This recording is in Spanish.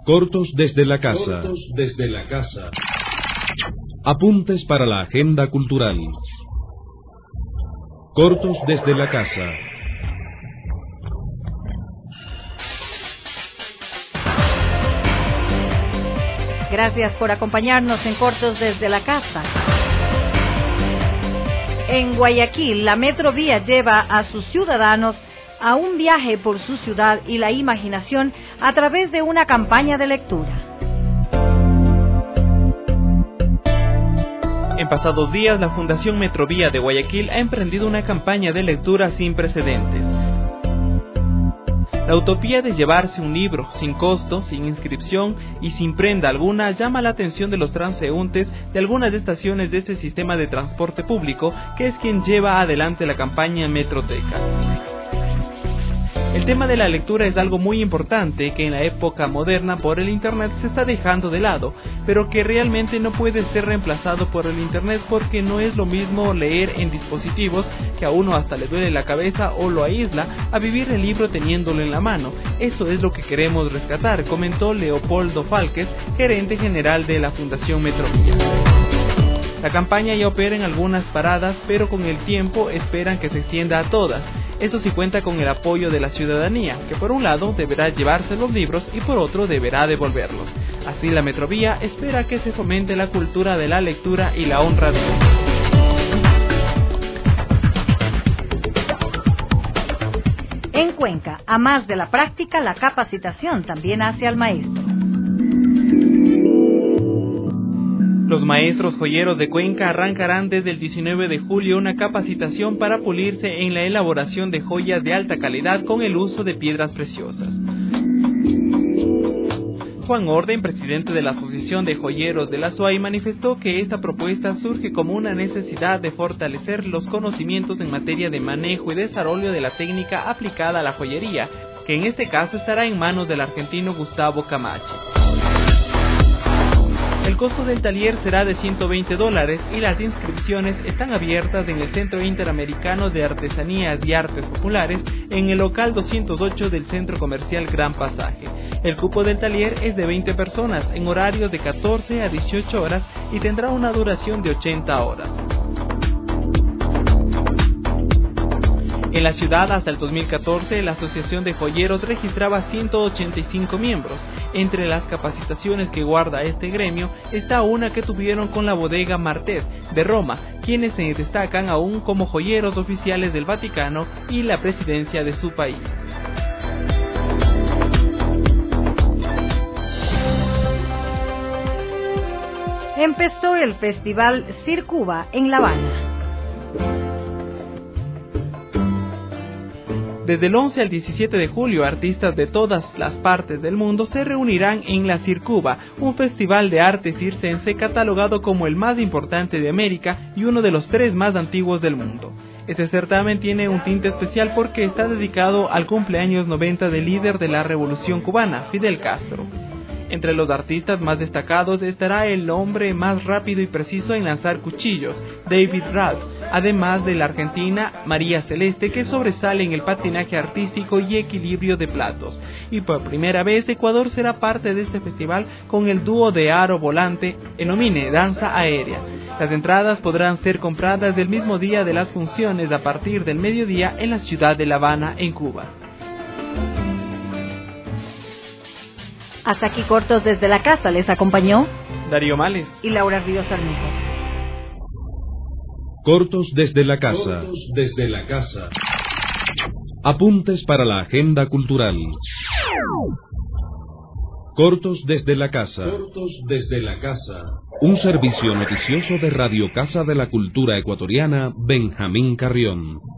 Cortos desde la casa. Apuntes para la agenda cultural. Cortos desde la casa. Gracias por acompañarnos en Cortos desde la casa. En Guayaquil, la Metrovía lleva a sus ciudadanos a un viaje por su ciudad y la imaginación a través de una campaña de lectura. En pasados días, la Fundación Metrovía de Guayaquil ha emprendido una campaña de lectura sin precedentes. La utopía de llevarse un libro sin costo, sin inscripción y sin prenda alguna llama la atención de los transeúntes de algunas estaciones de este sistema de transporte público, que es quien lleva adelante la campaña Metroteca. El tema de la lectura es algo muy importante que en la época moderna por el Internet se está dejando de lado, pero que realmente no puede ser reemplazado por el Internet porque no es lo mismo leer en dispositivos, que a uno hasta le duele la cabeza o lo aísla, a vivir el libro teniéndolo en la mano. Eso es lo que queremos rescatar, comentó Leopoldo Falques, gerente general de la Fundación Metrovía. La campaña ya opera en algunas paradas, pero con el tiempo esperan que se extienda a todas. Eso sí cuenta con el apoyo de la ciudadanía, que por un lado deberá llevarse los libros y por otro deberá devolverlos. Así la Metrovía espera que se fomente la cultura de la lectura y la honradez. En Cuenca, a más de la práctica, la capacitación también hace al maestro. Los maestros joyeros de Cuenca arrancarán desde el 19 de julio una capacitación para pulirse en la elaboración de joyas de alta calidad con el uso de piedras preciosas. Juan Orden, presidente de la Asociación de Joyeros de la SUAY, manifestó que esta propuesta surge como una necesidad de fortalecer los conocimientos en materia de manejo y desarrollo de la técnica aplicada a la joyería, que en este caso estará en manos del argentino Gustavo Camacho. El costo del taller será de $120 y las inscripciones están abiertas en el Centro Interamericano de Artesanías y Artes Populares en el local 208 del Centro Comercial Gran Pasaje. El cupo del taller es de 20 personas en horarios de 14 a 18 horas y tendrá una duración de 80 horas. En la ciudad, hasta el 2014, la Asociación de Joyeros registraba 185 miembros. Entre las capacitaciones que guarda este gremio está una que tuvieron con la bodega Martet de Roma, quienes se destacan aún como joyeros oficiales del Vaticano y la presidencia de su país. Empezó el Festival Circuba en La Habana. Desde el 11 al 17 de julio, artistas de todas las partes del mundo se reunirán en la Circuba, un festival de arte circense catalogado como el más importante de América y uno de los 3 más antiguos del mundo. Este certamen tiene un tinte especial porque está dedicado al cumpleaños 90 del líder de la Revolución Cubana, Fidel Castro. Entre los artistas más destacados estará el hombre más rápido y preciso en lanzar cuchillos, David Ralph, además de la argentina María Celeste, que sobresale en el patinaje artístico y equilibrio de platos. Y por primera vez Ecuador será parte de este festival con el dúo de aro volante Enomine Danza Aérea. Las entradas podrán ser compradas del mismo día de las funciones a partir del mediodía en la ciudad de La Habana, en Cuba. Hasta aquí Cortos desde la casa, les acompañó Darío Males y Laura Ríos Armijos. Cortos desde la casa. Apuntes para la agenda cultural. Cortos desde la casa. Un servicio noticioso de Radio Casa de la Cultura Ecuatoriana, Benjamín Carrión.